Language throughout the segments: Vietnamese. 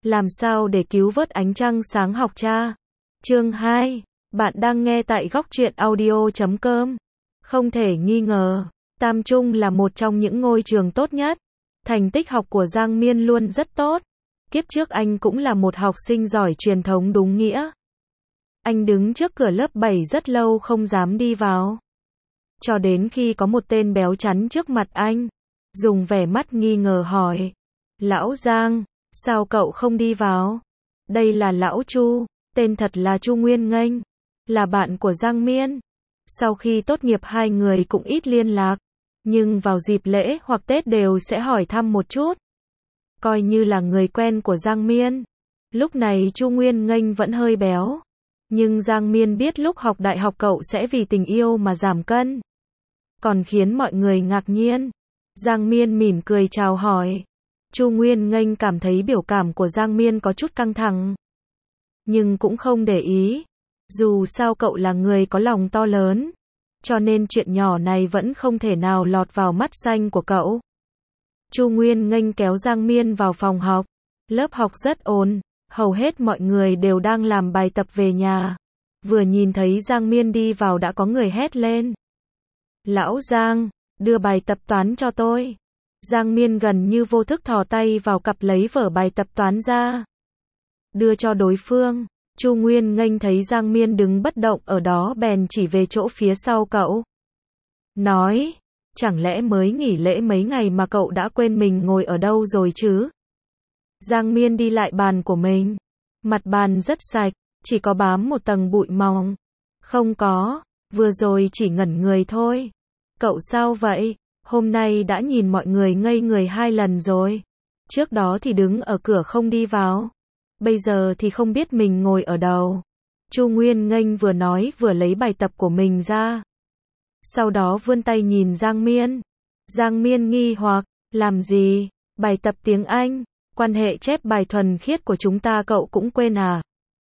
Làm sao để cứu vớt ánh trăng sáng học cha? Chương 2. Bạn đang nghe tại góc truyện audio.com. Không thể nghi ngờ, Tam Trung là một trong những ngôi trường tốt nhất. Thành tích học của Giang Miên luôn rất tốt. Kiếp trước anh cũng là một học sinh giỏi truyền thống đúng nghĩa. Anh đứng trước cửa lớp 7 rất lâu không dám đi vào. Cho đến khi có một tên béo chắn trước mặt anh, dùng vẻ mắt nghi ngờ hỏi: Lão Giang, sao cậu không đi vào? Đây là Lão Chu, tên thật là Chu Nguyên Nghênh, là bạn của Giang Miên. Sau khi tốt nghiệp hai người cũng ít liên lạc, nhưng vào dịp lễ hoặc Tết đều sẽ hỏi thăm một chút. Coi như là người quen của Giang Miên. Lúc này Chu Nguyên Nghênh vẫn hơi béo, nhưng Giang Miên biết lúc học đại học cậu sẽ vì tình yêu mà giảm cân. Còn khiến mọi người ngạc nhiên, Giang Miên mỉm cười chào hỏi. Chu Nguyên Nghênh cảm thấy biểu cảm của Giang Miên có chút căng thẳng, nhưng cũng không để ý. Dù sao cậu là người có lòng to lớn, cho nên chuyện nhỏ này vẫn không thể nào lọt vào mắt xanh của cậu. Chu Nguyên Nghênh kéo Giang Miên vào phòng học. Lớp học rất ồn, hầu hết mọi người đều đang làm bài tập về nhà. Vừa nhìn thấy Giang Miên đi vào đã có người hét lên: Lão Giang, đưa bài tập toán cho tôi. Giang Miên gần như vô thức thò tay vào cặp lấy vở bài tập toán ra, đưa cho đối phương. Chu Nguyên Nghênh thấy Giang Miên đứng bất động ở đó bèn chỉ về chỗ phía sau cậu, nói: Chẳng lẽ mới nghỉ lễ mấy ngày mà cậu đã quên mình ngồi ở đâu rồi chứ? Giang Miên đi lại bàn của mình. Mặt bàn rất sạch, chỉ có bám một tầng bụi mỏng. Không có, vừa rồi chỉ ngẩn người thôi. Cậu sao vậy? Hôm nay đã nhìn mọi người ngây người 2 lần rồi. Trước đó thì đứng ở cửa không đi vào, bây giờ thì không biết mình ngồi ở đâu. Chu Nguyên Nghênh vừa nói vừa lấy bài tập của mình ra, sau đó vươn tay nhìn Giang Miên. Giang Miên nghi hoặc: Làm gì? Bài tập tiếng Anh, quan hệ chép bài thuần khiết của chúng ta cậu cũng quên à?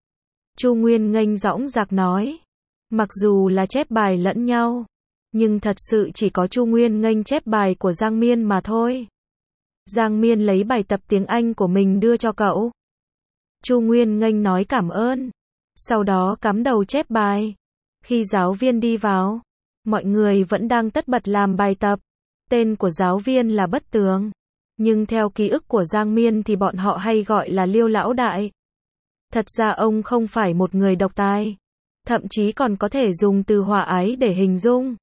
Chu Nguyên Nghênh dõng dạc nói. Mặc dù là chép bài lẫn nhau, nhưng thật sự chỉ có Chu Nguyên Nghênh chép bài của Giang Miên mà thôi. Giang Miên lấy bài tập tiếng Anh của mình đưa cho cậu. Chu Nguyên Nghênh nói cảm ơn, sau đó cắm đầu chép bài. Khi giáo viên đi vào, mọi người vẫn đang tất bật làm bài tập. Tên của giáo viên là Bất Tường, nhưng theo ký ức của Giang Miên thì bọn họ hay gọi là Liêu Lão Đại. Thật ra ông không phải một người độc tài, thậm chí còn có thể dùng từ hòa ái để hình dung.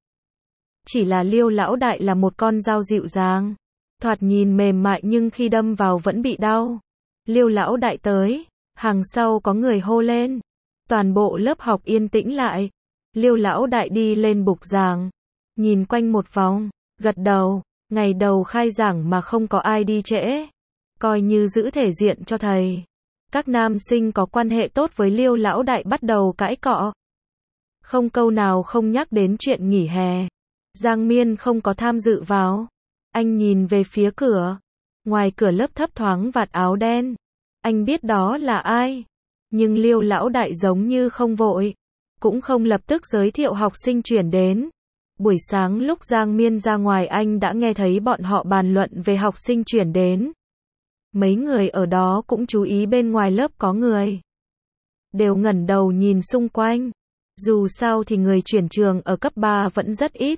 Chỉ là Liêu Lão Đại là một con dao dịu dàng, thoạt nhìn mềm mại nhưng khi đâm vào vẫn bị đau. Liêu Lão Đại tới, hàng sau có người hô lên. Toàn bộ lớp học yên tĩnh lại. Liêu Lão Đại đi lên bục giảng, nhìn quanh một vòng, gật đầu. Ngày đầu khai giảng mà không có ai đi trễ, coi như giữ thể diện cho thầy. Các nam sinh có quan hệ tốt với Liêu Lão Đại bắt đầu cãi cọ, không câu nào không nhắc đến chuyện nghỉ hè. Giang Miên không có tham dự vào. Anh nhìn về phía cửa. Ngoài cửa lớp thấp thoáng vạt áo đen. Anh biết đó là ai, nhưng Liêu Lão Đại giống như không vội, cũng không lập tức giới thiệu học sinh chuyển đến. Buổi sáng lúc Giang Miên ra ngoài anh đã nghe thấy bọn họ bàn luận về học sinh chuyển đến. Mấy người ở đó cũng chú ý bên ngoài lớp có người, đều ngẩng đầu nhìn xung quanh. Dù sao thì người chuyển trường ở cấp 3 vẫn rất ít.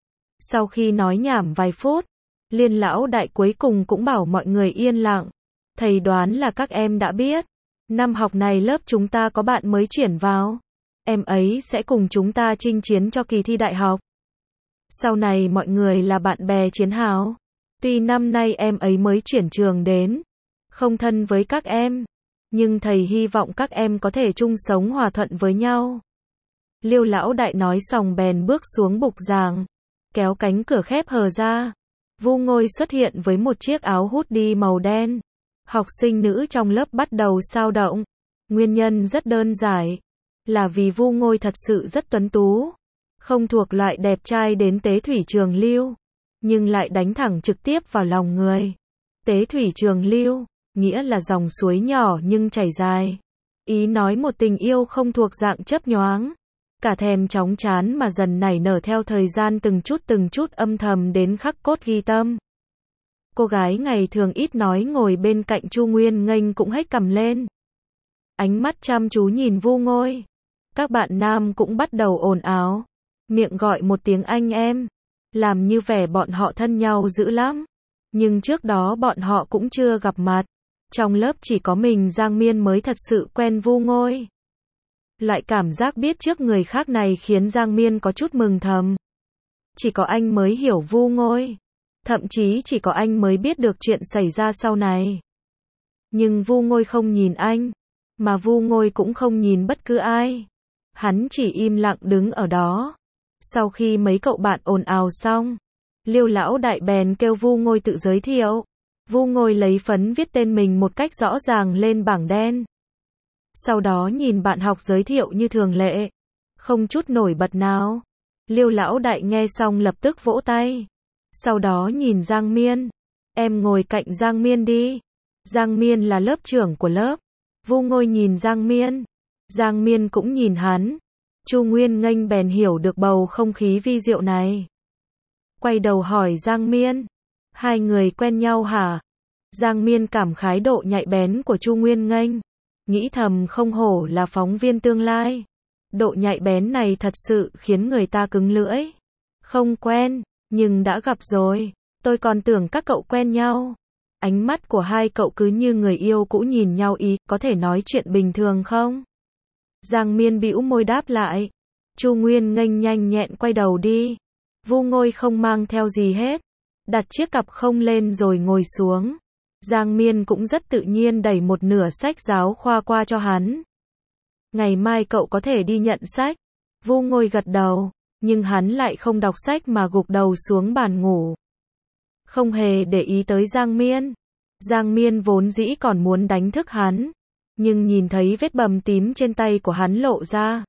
Sau khi nói nhảm vài phút, Liên Lão Đại cuối cùng cũng bảo mọi người yên lặng. Thầy đoán là các em đã biết, năm học này lớp chúng ta có bạn mới chuyển vào. Em ấy sẽ cùng chúng ta chinh chiến cho kỳ thi đại học. Sau này mọi người là bạn bè chiến hào. Tuy năm nay em ấy mới chuyển trường đến, không thân với các em, nhưng thầy hy vọng các em có thể chung sống hòa thuận với nhau. Liêu Lão Đại nói xong bèn bước xuống bục giảng, kéo cánh cửa khép hờ ra. Vu Ngôi xuất hiện với một chiếc áo hoodie màu đen. Học sinh nữ trong lớp bắt đầu xao động. Nguyên nhân rất đơn giản, là vì Vu Ngôi thật sự rất tuấn tú, không thuộc loại đẹp trai đến Tế Thủy Trường Lưu, nhưng lại đánh thẳng trực tiếp vào lòng người. Tế Thủy Trường Lưu, nghĩa là dòng suối nhỏ nhưng chảy dài. Ý nói một tình yêu không thuộc dạng chớp nhoáng, cả thèm chóng chán mà dần nảy nở theo thời gian từng chút âm thầm đến khắc cốt ghi tâm. Cô gái ngày thường ít nói ngồi bên cạnh Chu Nguyên Nghênh cũng hếch cằm lên. Ánh mắt chăm chú nhìn Vu Ngôi. Các bạn nam cũng bắt đầu ồn ào. Miệng gọi một tiếng anh em. Làm như vẻ bọn họ thân nhau dữ lắm. Nhưng trước đó bọn họ cũng chưa gặp mặt. Trong lớp chỉ có mình Giang Miên mới thật sự quen Vu Ngôi. Loại cảm giác biết trước người khác này khiến Giang Miên có chút mừng thầm. Chỉ có anh mới hiểu Vu Ngôi. Thậm chí chỉ có anh mới biết được chuyện xảy ra sau này. Nhưng Vu Ngôi không nhìn anh. Mà Vu Ngôi cũng không nhìn bất cứ ai. Hắn chỉ im lặng đứng ở đó. Sau khi mấy cậu bạn ồn ào xong, Liêu lão đại bèn kêu Vu Ngôi tự giới thiệu. Vu Ngôi lấy phấn viết tên mình một cách rõ ràng lên bảng đen. Sau đó nhìn bạn học giới thiệu như thường lệ. Không chút nổi bật nào. Liêu lão đại nghe xong lập tức vỗ tay. Sau đó nhìn Giang Miên. Em ngồi cạnh Giang Miên đi. Giang Miên là lớp trưởng của lớp. Vu Ngôi nhìn Giang Miên. Giang Miên cũng nhìn hắn. Chu Nguyên Nghênh bèn hiểu được bầu không khí vi diệu này. Quay đầu hỏi Giang Miên. Hai người quen nhau hả? Giang Miên cảm khái độ nhạy bén của Chu Nguyên Nghênh. Nghĩ thầm không hổ là phóng viên tương lai. Độ nhạy bén này thật sự khiến người ta cứng lưỡi. Không quen, nhưng đã gặp rồi. Tôi còn tưởng các cậu quen nhau. Ánh mắt của hai cậu cứ như người yêu cũ nhìn nhau ý, có thể nói chuyện bình thường không? Giang Miên bĩu môi đáp lại. Chu Nguyên Nghênh nhanh nhẹn quay đầu đi. Vu Ngôi không mang theo gì hết. Đặt chiếc cặp không lên rồi ngồi xuống. Giang Miên cũng rất tự nhiên đẩy một nửa sách giáo khoa qua cho hắn. Ngày mai cậu có thể đi nhận sách. Vu Ngôi gật đầu, nhưng hắn lại không đọc sách mà gục đầu xuống bàn ngủ. Không hề để ý tới Giang Miên. Giang Miên vốn dĩ còn muốn đánh thức hắn, nhưng nhìn thấy vết bầm tím trên tay của hắn lộ ra.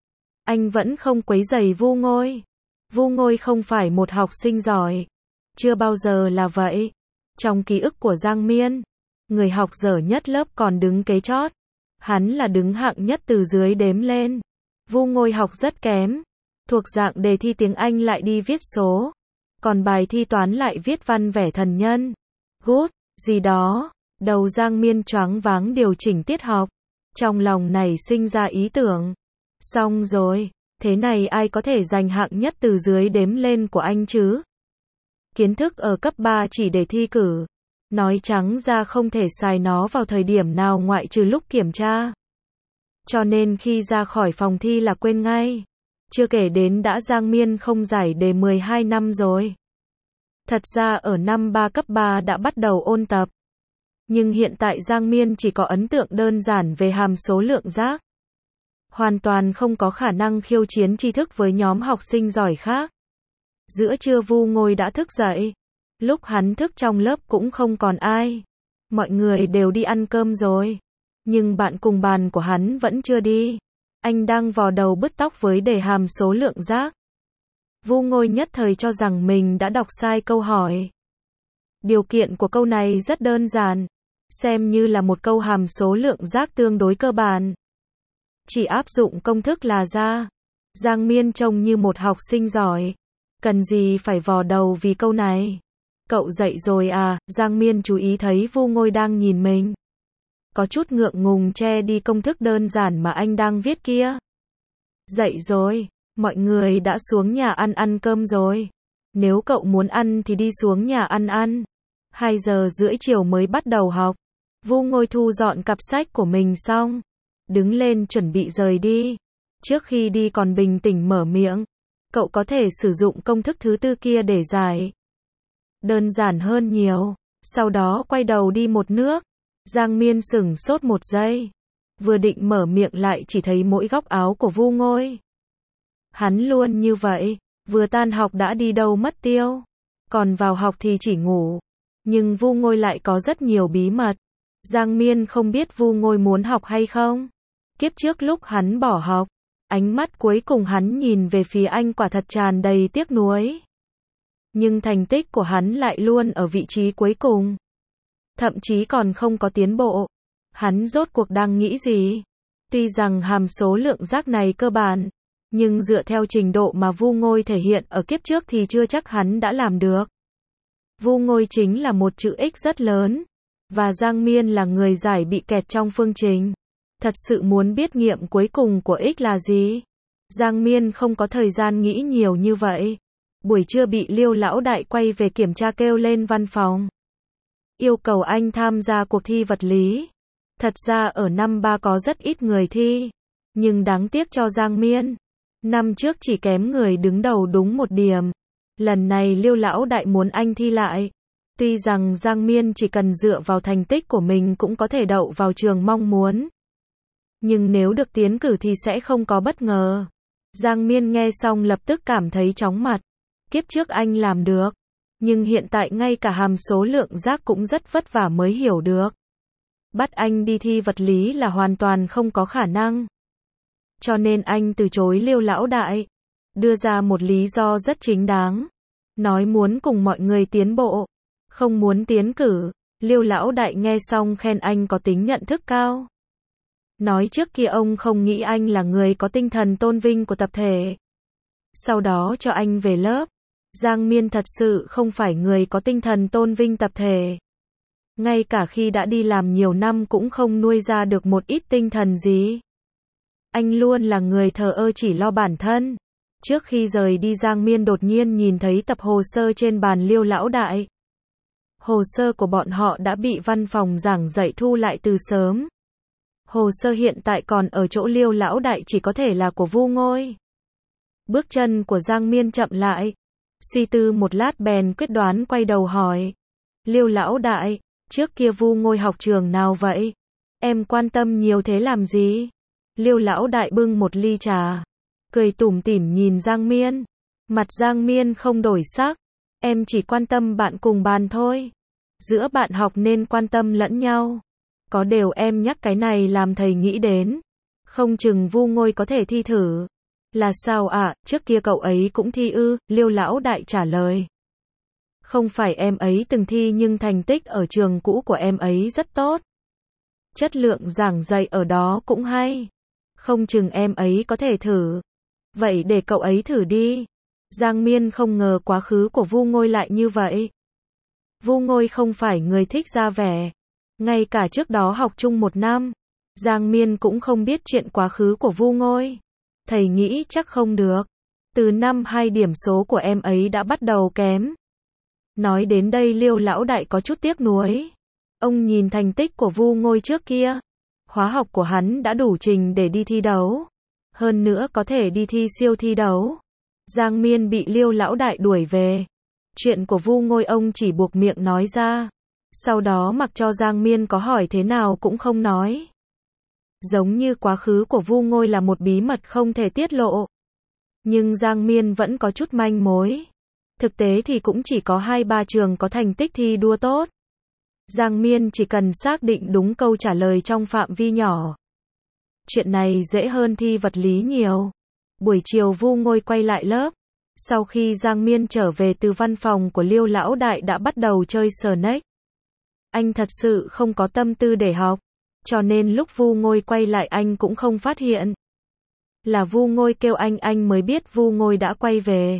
Anh vẫn không quấy rầy Vu Ngôi. Vu Ngôi không phải một học sinh giỏi. Chưa bao giờ là vậy. Trong ký ức của Giang Miên, người học dở nhất lớp còn đứng kế chót. Hắn là đứng hạng nhất từ dưới đếm lên. Vu Ngôi học rất kém. Thuộc dạng đề thi tiếng Anh lại đi viết số. Còn bài thi toán lại viết văn vẻ thần nhân. Good, gì đó. Đầu Giang Miên choáng váng điều chỉnh tiết học. Trong lòng nảy sinh ra ý tưởng. Xong rồi, thế này ai có thể giành hạng nhất từ dưới đếm lên của anh chứ? Kiến thức ở cấp 3 chỉ để thi cử. Nói trắng ra không thể xài nó vào thời điểm nào ngoại trừ lúc kiểm tra. Cho nên khi ra khỏi phòng thi là quên ngay. Chưa kể đến đã Giang Miên không giải đề 12 năm rồi. Thật ra ở năm 3 cấp 3 đã bắt đầu ôn tập. Nhưng hiện tại Giang Miên chỉ có ấn tượng đơn giản về hàm số lượng giác. Hoàn toàn không có khả năng khiêu chiến tri thức với nhóm học sinh giỏi khác. Giữa trưa Vu Ngôi đã thức dậy. Lúc hắn thức trong lớp cũng không còn ai. Mọi người đều đi ăn cơm rồi. Nhưng bạn cùng bàn của hắn vẫn chưa đi. Anh đang vò đầu bứt tóc với đề hàm số lượng giác. Vu Ngôi nhất thời cho rằng mình đã đọc sai câu hỏi. Điều kiện của câu này rất đơn giản. Xem như là một câu hàm số lượng giác tương đối cơ bản. Chỉ áp dụng công thức là ra. Giang Miên trông như một học sinh giỏi. Cần gì phải vò đầu vì câu này. Cậu dậy rồi à? Giang Miên chú ý thấy Vu Ngôi đang nhìn mình. Có chút ngượng ngùng che đi công thức đơn giản mà anh đang viết kia. Dậy rồi, mọi người đã xuống nhà ăn cơm rồi. Nếu cậu muốn ăn thì đi xuống nhà ăn. 2 giờ rưỡi chiều mới bắt đầu học. Vu Ngôi thu dọn cặp sách của mình xong. Đứng lên chuẩn bị rời đi. Trước khi đi còn bình tĩnh mở miệng. Cậu có thể sử dụng công thức thứ tư kia để giải. Đơn giản hơn nhiều. Sau đó quay đầu đi một nước. Giang Miên sửng sốt một giây. Vừa định mở miệng lại chỉ thấy mỗi góc áo của Vu Ngôi. Hắn luôn như vậy. Vừa tan học đã đi đâu mất tiêu. Còn vào học thì chỉ ngủ. Nhưng Vu Ngôi lại có rất nhiều bí mật. Giang Miên không biết Vu Ngôi muốn học hay không. Kiếp trước lúc hắn bỏ học, ánh mắt cuối cùng hắn nhìn về phía anh quả thật tràn đầy tiếc nuối. Nhưng thành tích của hắn lại luôn ở vị trí cuối cùng. Thậm chí còn không có tiến bộ. Hắn rốt cuộc đang nghĩ gì? Tuy rằng hàm số lượng giác này cơ bản, nhưng dựa theo trình độ mà Vu Ngôi thể hiện ở kiếp trước thì chưa chắc hắn đã làm được. Vu Ngôi chính là một chữ X rất lớn, và Giang Miên là người giải bị kẹt trong phương trình. Thật sự muốn biết nghiệm cuối cùng của X là gì? Giang Miên không có thời gian nghĩ nhiều như vậy. Buổi trưa bị Liêu lão đại quay về kiểm tra kêu lên văn phòng. Yêu cầu anh tham gia cuộc thi vật lý. Thật ra ở năm 3 có rất ít người thi. Nhưng đáng tiếc cho Giang Miên. Năm trước chỉ kém người đứng đầu đúng 1 điểm. Lần này Liêu lão đại muốn anh thi lại. Tuy rằng Giang Miên chỉ cần dựa vào thành tích của mình cũng có thể đậu vào trường mong muốn. Nhưng nếu được tiến cử thì sẽ không có bất ngờ. Giang Miên nghe xong lập tức cảm thấy chóng mặt. Kiếp trước anh làm được. Nhưng hiện tại ngay cả hàm số lượng giác cũng rất vất vả mới hiểu được. Bắt anh đi thi vật lý là hoàn toàn không có khả năng. Cho nên anh từ chối Liêu lão đại. Đưa ra một lý do rất chính đáng. Nói muốn cùng mọi người tiến bộ. Không muốn tiến cử. Liêu lão đại nghe xong khen anh có tính nhận thức cao. Nói trước kia ông không nghĩ anh là người có tinh thần tôn vinh của tập thể. Sau đó cho anh về lớp. Giang Miên thật sự không phải người có tinh thần tôn vinh tập thể. Ngay cả khi đã đi làm nhiều năm cũng không nuôi ra được một ít tinh thần gì. Anh luôn là người thờ ơ chỉ lo bản thân. Trước khi rời đi Giang Miên đột nhiên nhìn thấy tập hồ sơ trên bàn Liêu lão đại. Hồ sơ của bọn họ đã bị văn phòng giảng dạy thu lại từ sớm. Hồ sơ hiện tại còn ở chỗ Liêu lão đại chỉ có thể là của Vu Ngôi. Bước chân của Giang Miên chậm lại. Suy tư một lát bèn quyết đoán quay đầu hỏi. Liêu lão đại, trước kia Vu Ngôi học trường nào vậy? Em quan tâm nhiều thế làm gì? Liêu lão đại bưng một ly trà. Cười tủm tỉm nhìn Giang Miên. Mặt Giang Miên không đổi sắc. Em chỉ quan tâm bạn cùng bàn thôi. Giữa bạn học nên quan tâm lẫn nhau. Có điều em nhắc cái này làm thầy nghĩ đến. Không chừng Vu Ngôi có thể thi thử. Là sao ạ, trước kia cậu ấy cũng thi ư? Liêu lão đại trả lời. Không phải em ấy từng thi nhưng thành tích ở trường cũ của em ấy rất tốt. Chất lượng giảng dạy ở đó cũng hay. Không chừng em ấy có thể thử. Vậy để cậu ấy thử đi. Giang Miên không ngờ quá khứ của Vu Ngôi lại như vậy. Vu Ngôi không phải người thích ra vẻ. Ngay cả trước đó học chung 1 năm, Giang Miên cũng không biết chuyện quá khứ của Vu Ngôi. Thầy nghĩ chắc không được. Từ năm 2 điểm số của em ấy đã bắt đầu kém. Nói đến đây Liêu lão đại có chút tiếc nuối. Ông nhìn thành tích của Vu Ngôi trước kia. Hóa học của hắn đã đủ trình để đi thi đấu. Hơn nữa có thể đi thi siêu thi đấu. Giang Miên bị Liêu lão đại đuổi về. Chuyện của Vu Ngôi ông chỉ buộc miệng nói ra. Sau đó mặc cho Giang Miên có hỏi thế nào cũng không nói. Giống như quá khứ của Vu Ngôi là một bí mật không thể tiết lộ. Nhưng Giang Miên vẫn có chút manh mối. Thực tế thì cũng chỉ có 2-3 trường có thành tích thi đua tốt. Giang Miên chỉ cần xác định đúng câu trả lời trong phạm vi nhỏ. Chuyện này dễ hơn thi vật lý nhiều. Buổi chiều Vu Ngôi quay lại lớp. Sau khi Giang Miên trở về từ văn phòng của Liêu lão đại đã bắt đầu chơi Snake. Anh thật sự không có tâm tư để học. Cho nên lúc Vu Ngôi quay lại anh cũng không phát hiện. Là Vu Ngôi kêu anh mới biết Vu Ngôi đã quay về.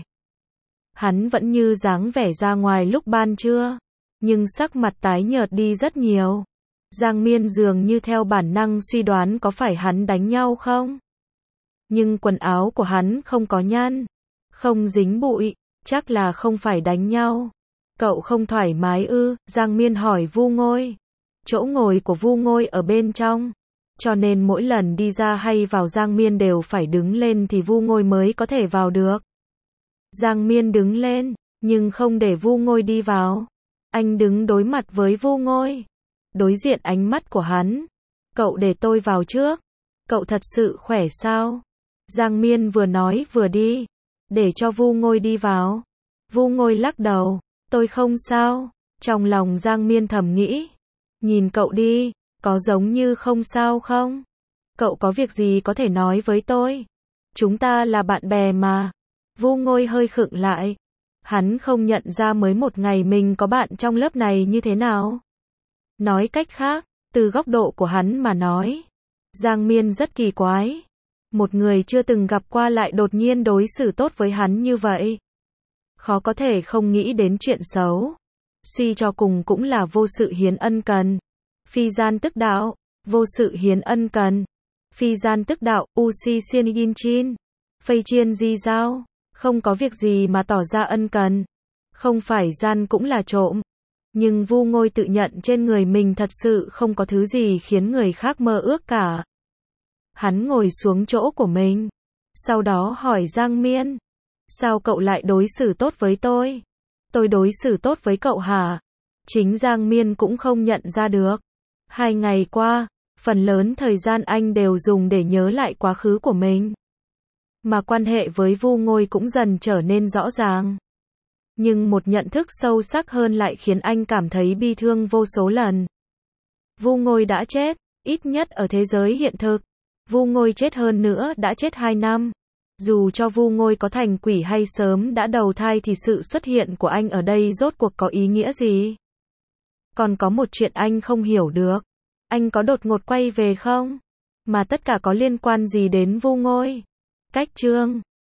Hắn vẫn như dáng vẻ ra ngoài lúc ban trưa. Nhưng sắc mặt tái nhợt đi rất nhiều. Giang Miên dường như theo bản năng suy đoán có phải hắn đánh nhau không? Nhưng quần áo của hắn không có nhăn. Không dính bụi. Chắc là không phải đánh nhau. Cậu không thoải mái ư? Giang Miên hỏi Vu Ngôi. Chỗ ngồi của Vu Ngôi ở bên trong. Cho nên mỗi lần đi ra hay vào Giang Miên đều phải đứng lên thì Vu Ngôi mới có thể vào được. Giang Miên đứng lên, nhưng không để Vu Ngôi đi vào. Anh đứng đối mặt với Vu Ngôi. Đối diện ánh mắt của hắn. Cậu để tôi vào trước. Cậu thật sự khỏe sao? Giang Miên vừa nói vừa đi. Để cho Vu Ngôi đi vào. Vu Ngôi lắc đầu. Tôi không sao. Trong lòng Giang Miên thầm nghĩ. Nhìn cậu đi, có giống như không sao không? Cậu có việc gì có thể nói với tôi? Chúng ta là bạn bè mà. Vu Ngôi hơi khựng lại. Hắn không nhận ra mới 1 ngày mình có bạn trong lớp này như thế nào. Nói cách khác, từ góc độ của hắn mà nói. Giang Miên rất kỳ quái. Một người chưa từng gặp qua lại đột nhiên đối xử tốt với hắn như vậy. Khó có thể không nghĩ đến chuyện xấu. suy cho cùng cũng là vô sự hiến ân cần. Phi gian tức đạo, vô sự hiến ân cần. Phi gian tức đạo, u si xiên yin chin. Phây chiên di giao, không có việc gì mà tỏ ra ân cần. Không phải gian cũng là trộm. Nhưng Vu Ngôi tự nhận trên người mình thật sự không có thứ gì khiến người khác mơ ước cả. Hắn ngồi xuống chỗ của mình. Sau đó hỏi Giang Miên. Sao cậu lại đối xử tốt với tôi? Tôi đối xử tốt với cậu hả? Chính Giang Miên cũng không nhận ra được. 2 ngày qua, phần lớn thời gian anh đều dùng để nhớ lại quá khứ của mình. Mà quan hệ với Vu Ngôi cũng dần trở nên rõ ràng. Nhưng một nhận thức sâu sắc hơn lại khiến anh cảm thấy bi thương vô số lần. Vu Ngôi đã chết, ít nhất ở thế giới hiện thực. Vu Ngôi chết hơn nữa đã chết 2 năm. Dù cho Vu Ngôi có thành quỷ hay sớm đã đầu thai thì sự xuất hiện của anh ở đây rốt cuộc có ý nghĩa gì? Còn có một chuyện anh không hiểu được. Anh có đột ngột quay về không? Mà tất cả có liên quan gì đến Vu Ngôi? Cách chương